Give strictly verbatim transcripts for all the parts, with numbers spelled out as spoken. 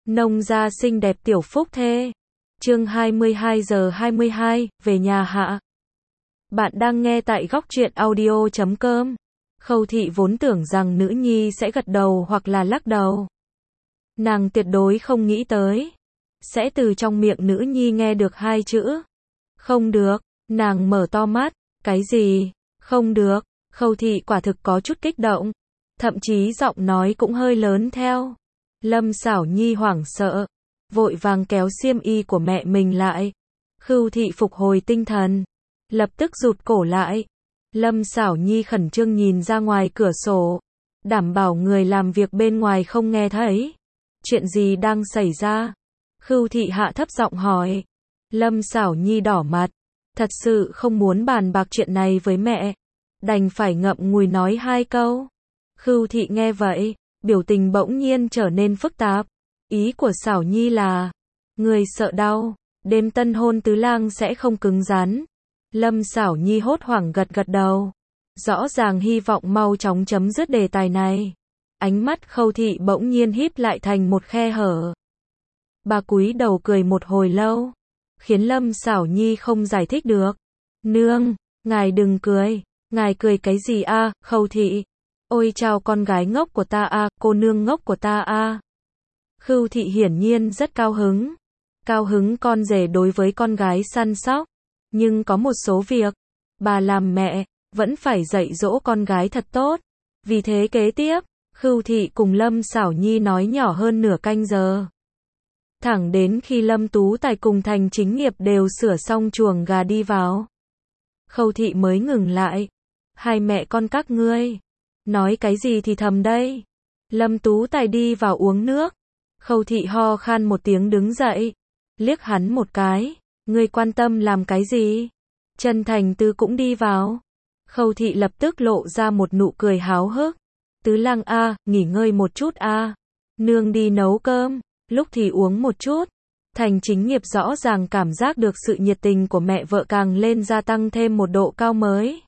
Nông gia xinh đẹp tiểu phúc thê. Chương hai mươi hai giờ hai mươi hai, về nhà hạ. Bạn đang nghe tại góc truyện audio chấm com. Khâu Thị vốn tưởng rằng nữ nhi sẽ gật đầu hoặc là lắc đầu. Nàng tuyệt đối không nghĩ tới sẽ từ trong miệng nữ nhi nghe được hai chữ. Không được, nàng mở to mắt, cái gì? Không được, Khâu Thị quả thực có chút kích động. Thậm chí giọng nói cũng hơi lớn theo. Lâm Xảo Nhi hoảng sợ, vội vàng kéo xiêm y của mẹ mình lại. Khâu Thị phục hồi tinh thần, lập tức rụt cổ lại. Lâm Xảo Nhi khẩn trương nhìn ra ngoài cửa sổ, đảm bảo người làm việc bên ngoài không nghe thấy. Chuyện gì đang xảy ra? Khâu Thị hạ thấp giọng hỏi. Lâm Xảo Nhi đỏ mặt, thật sự không muốn bàn bạc chuyện này với mẹ, đành phải ngậm ngùi nói hai câu. Khâu Thị nghe vậy, biểu tình bỗng nhiên trở nên phức tạp. Ý của Xảo Nhi là, người sợ đau, đêm tân hôn tứ lang sẽ không cứng rắn. Lâm Xảo Nhi hốt hoảng gật gật đầu, rõ ràng hy vọng mau chóng chấm dứt đề tài này. Ánh mắt Khâu Thị bỗng nhiên híp lại thành một khe hở. Bà cúi đầu cười một hồi lâu, khiến Lâm Xảo Nhi không giải thích được. Nương, ngài đừng cười, ngài cười cái gì a? À, Khâu Thị. Ôi chào con gái ngốc của ta a, à, cô nương ngốc của ta a. À. Khâu Thị hiển nhiên rất cao hứng. Cao hứng con rể đối với con gái săn sóc. Nhưng có một số việc, bà làm mẹ, vẫn phải dạy dỗ con gái thật tốt. Vì thế kế tiếp, Khâu Thị cùng Lâm Xảo Nhi nói nhỏ hơn nửa canh giờ. Thẳng đến khi Lâm Tú Tài cùng Thành Chính Nghiệp đều sửa xong chuồng gà đi vào, Khâu Thị mới ngừng lại. Hai mẹ con các ngươi nói cái gì thì thầm đây? Lâm Tú Tài đi vào uống nước. Khâu Thị ho khan một tiếng đứng dậy, liếc hắn một cái. Ngươi quan tâm làm cái gì? Trần Thành Tư cũng đi vào. Khâu Thị lập tức lộ ra một nụ cười háo hức. Tứ lang a, nghỉ ngơi một chút a. Nương đi nấu cơm, lúc thì uống một chút. Thành Chính Nghiệp rõ ràng cảm giác được sự nhiệt tình của mẹ vợ càng lên gia tăng thêm một độ cao mới.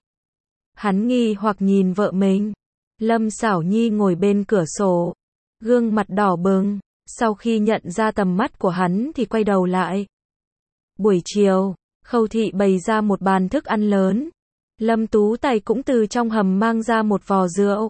Hắn nghi hoặc nhìn vợ mình. Lâm Xảo Nhi ngồi bên cửa sổ, gương mặt đỏ bừng, sau khi nhận ra tầm mắt của hắn thì quay đầu lại. Buổi chiều, Khâu Thị bày ra một bàn thức ăn lớn. Lâm Tú Tài cũng từ trong hầm mang ra một vò rượu.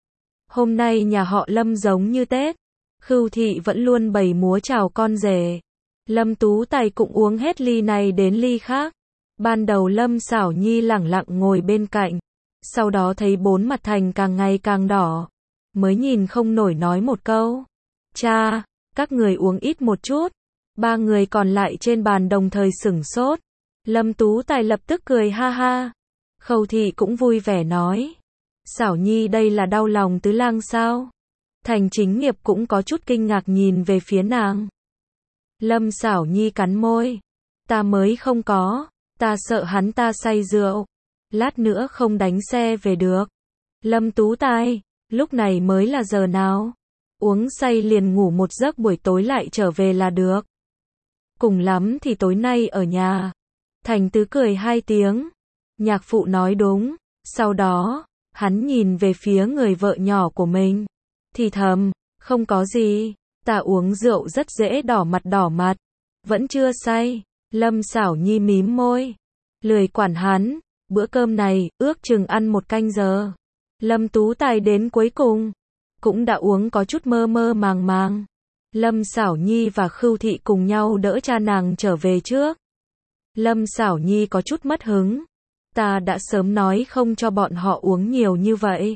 Hôm nay nhà họ Lâm giống như Tết. Khâu Thị vẫn luôn bày múa chào con rể. Lâm Tú Tài cũng uống hết ly này đến ly khác. Ban đầu Lâm Xảo Nhi lẳng lặng ngồi bên cạnh. Sau đó thấy bốn mặt Thành càng ngày càng đỏ, mới nhìn không nổi nói một câu. Cha, các người uống ít một chút. Ba người còn lại trên bàn đồng thời sửng sốt. Lâm Tú Tài lập tức cười ha ha. Khâu Thị cũng vui vẻ nói. Xảo Nhi đây là đau lòng tứ lang sao? Thành Chính Nghiệp cũng có chút kinh ngạc nhìn về phía nàng. Lâm Xảo Nhi cắn môi. Ta mới không có, ta sợ hắn ta say rượu. Lát nữa không đánh xe về được. Lâm Tú Tài, lúc này mới là giờ nào? Uống say liền ngủ một giấc buổi tối lại trở về là được. Cùng lắm thì tối nay ở nhà. Thành Tứ cười hai tiếng. Nhạc phụ nói đúng. Sau đó, hắn nhìn về phía người vợ nhỏ của mình. Thì thầm, không có gì. Ta uống rượu rất dễ đỏ mặt đỏ mặt. Vẫn chưa say. Lâm Xảo Nhi mím môi. Lười quản hắn. Bữa cơm này, ước chừng ăn một canh giờ. Lâm Tú Tài đến cuối cùng, cũng đã uống có chút mơ mơ màng màng. Lâm Xảo Nhi và Khâu Thị cùng nhau đỡ cha nàng trở về trước. Lâm Xảo Nhi có chút mất hứng. Ta đã sớm nói không cho bọn họ uống nhiều như vậy.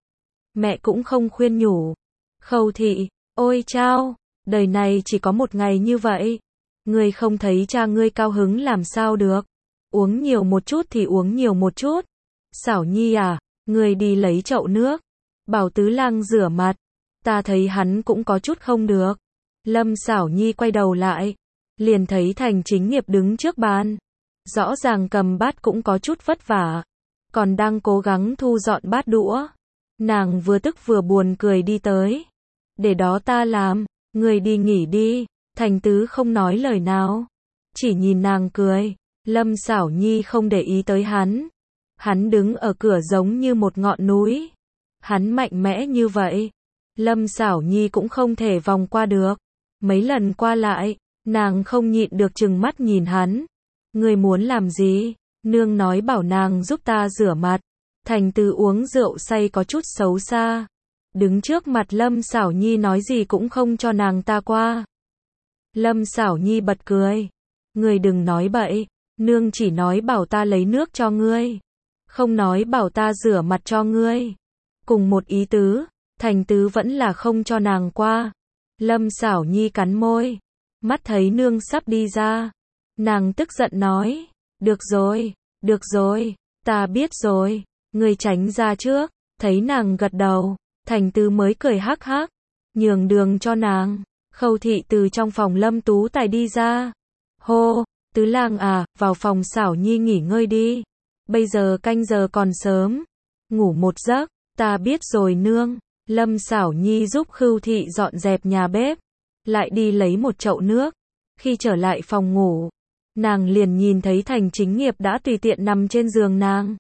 Mẹ cũng không khuyên nhủ. Khâu Thị, ôi chao, đời này chỉ có một ngày như vậy. Ngươi không thấy cha ngươi cao hứng làm sao được. Uống nhiều một chút thì uống nhiều một chút. Xảo Nhi à, ngươi đi lấy chậu nước. Bảo tứ lang rửa mặt. Ta thấy hắn cũng có chút không được. Lâm Xảo Nhi quay đầu lại, liền thấy Thành Chính Nghiệp đứng trước bàn. Rõ ràng cầm bát cũng có chút vất vả, còn đang cố gắng thu dọn bát đũa. Nàng vừa tức vừa buồn cười đi tới. Để đó ta làm, ngươi đi nghỉ đi. Thành Tứ không nói lời nào, chỉ nhìn nàng cười. Lâm Xảo Nhi không để ý tới hắn. Hắn đứng ở cửa giống như một ngọn núi. Hắn mạnh mẽ như vậy, Lâm Xảo Nhi cũng không thể vòng qua được. Mấy lần qua lại, nàng không nhịn được trừng mắt nhìn hắn. Ngươi muốn làm gì? Nương nói bảo nàng giúp ta rửa mặt. Thành Tứ uống rượu say có chút xấu xa. Đứng trước mặt Lâm Sảo Nhi nói gì cũng không cho nàng ta qua. Lâm Sảo Nhi bật cười. Ngươi đừng nói bậy. Nương chỉ nói bảo ta lấy nước cho ngươi. Không nói bảo ta rửa mặt cho ngươi. Cùng một ý tứ, Thành Tứ vẫn là không cho nàng qua. Lâm Sảo Nhi cắn môi. Mắt thấy nương sắp đi ra. Nàng tức giận nói. Được rồi, được rồi, ta biết rồi. Ngươi tránh ra trước. Thấy nàng gật đầu, Thành Tứ mới cười hắc hắc. Nhường đường cho nàng. Khâu thị từ trong phòng Lâm Tú Tài đi ra. Hô, Tứ lang à, vào phòng Sảo Nhi nghỉ ngơi đi. Bây giờ canh giờ còn sớm. Ngủ một giấc, ta biết rồi nương. Lâm Sảo Nhi giúp Khưu thị dọn dẹp nhà bếp. Lại đi lấy một chậu nước. Khi trở lại phòng ngủ, nàng liền nhìn thấy Thành Chính Nghiệp đã tùy tiện nằm trên giường nàng.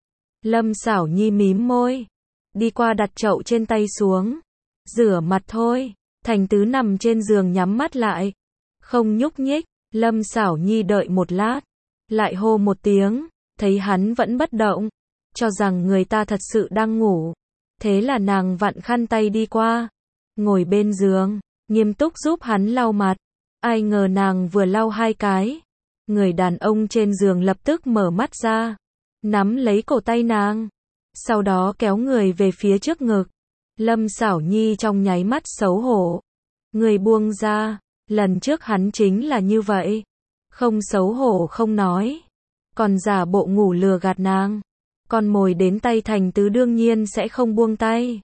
Lâm Sảo Nhi mím môi. Đi qua đặt chậu trên tay xuống. Rửa mặt thôi. Thành Tứ nằm trên giường nhắm mắt lại. Không nhúc nhích. Lâm Sảo Nhi đợi một lát. Lại hô một tiếng. Thấy hắn vẫn bất động. Cho rằng người ta thật sự đang ngủ. Thế là nàng vặn khăn tay đi qua. Ngồi bên giường. Nghiêm túc giúp hắn lau mặt. Ai ngờ nàng vừa lau hai cái. Người đàn ông trên giường lập tức mở mắt ra. Nắm lấy cổ tay nàng. Sau đó kéo người về phía trước ngực. Lâm Sảo Nhi trong nháy mắt xấu hổ. Người buông ra. Lần trước hắn chính là như vậy. Không xấu hổ không nói. Còn giả bộ ngủ lừa gạt nàng. Con mồi đến tay Thành Tứ đương nhiên sẽ không buông tay.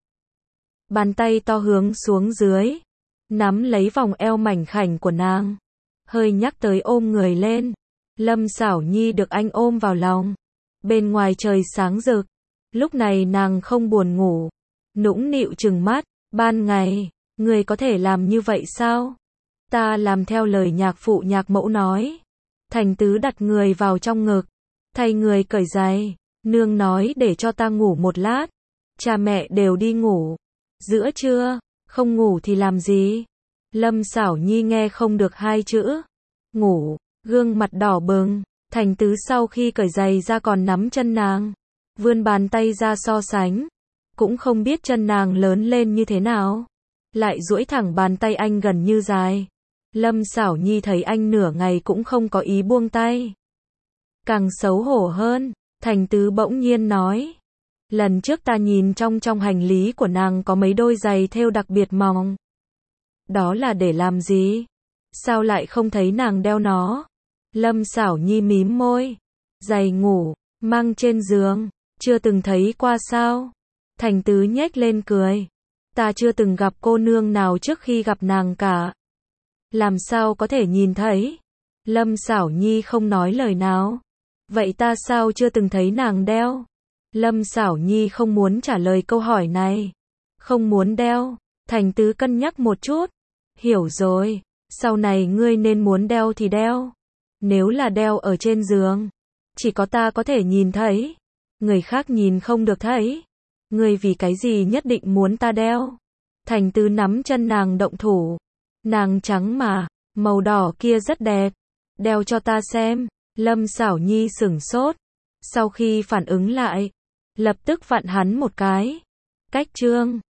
Bàn tay to hướng xuống dưới. Nắm lấy vòng eo mảnh khảnh của nàng. Hơi nhắc tới ôm người lên. Lâm Sảo Nhi được anh ôm vào lòng. Bên ngoài trời sáng rực. Lúc này nàng không buồn ngủ. Nũng nịu trừng mắt. Ban ngày, người có thể làm như vậy sao? Ta làm theo lời nhạc phụ nhạc mẫu nói. Thành Tứ đặt người vào trong ngực. Thay người cởi giày. Nương nói để cho ta ngủ một lát. Cha mẹ đều đi ngủ. Giữa trưa, không ngủ thì làm gì? Lâm Sảo Nhi nghe không được hai chữ. Ngủ, gương mặt đỏ bừng. Thành Tứ sau khi cởi giày ra còn nắm chân nàng. Vươn bàn tay ra so sánh. Cũng không biết chân nàng lớn lên như thế nào. Lại duỗi thẳng bàn tay anh gần như dài. Lâm Sảo Nhi thấy anh nửa ngày cũng không có ý buông tay. Càng xấu hổ hơn, Thành Tứ bỗng nhiên nói. Lần trước ta nhìn trong trong hành lý của nàng có mấy đôi giày thêu đặc biệt mỏng. Đó là để làm gì? Sao lại không thấy nàng đeo nó? Lâm Sảo Nhi mím môi. Giày ngủ, mang trên giường, chưa từng thấy qua sao? Thành Tứ nhếch lên cười. Ta chưa từng gặp cô nương nào trước khi gặp nàng cả. Làm sao có thể nhìn thấy? Lâm Sảo Nhi không nói lời nào. Vậy ta sao chưa từng thấy nàng đeo? Lâm Sảo Nhi không muốn trả lời câu hỏi này. Không muốn đeo. Thành Tứ cân nhắc một chút. Hiểu rồi. Sau này ngươi nên muốn đeo thì đeo. Nếu là đeo ở trên giường, chỉ có ta có thể nhìn thấy. Người khác nhìn không được thấy. Ngươi vì cái gì nhất định muốn ta đeo? Thành Tứ nắm chân nàng động thủ. Nàng trắng mà, màu đỏ kia rất đẹp. Đeo cho ta xem. Lâm Sảo Nhi sửng sốt. Sau khi phản ứng lại, lập tức vặn hắn một cái. Cách trương.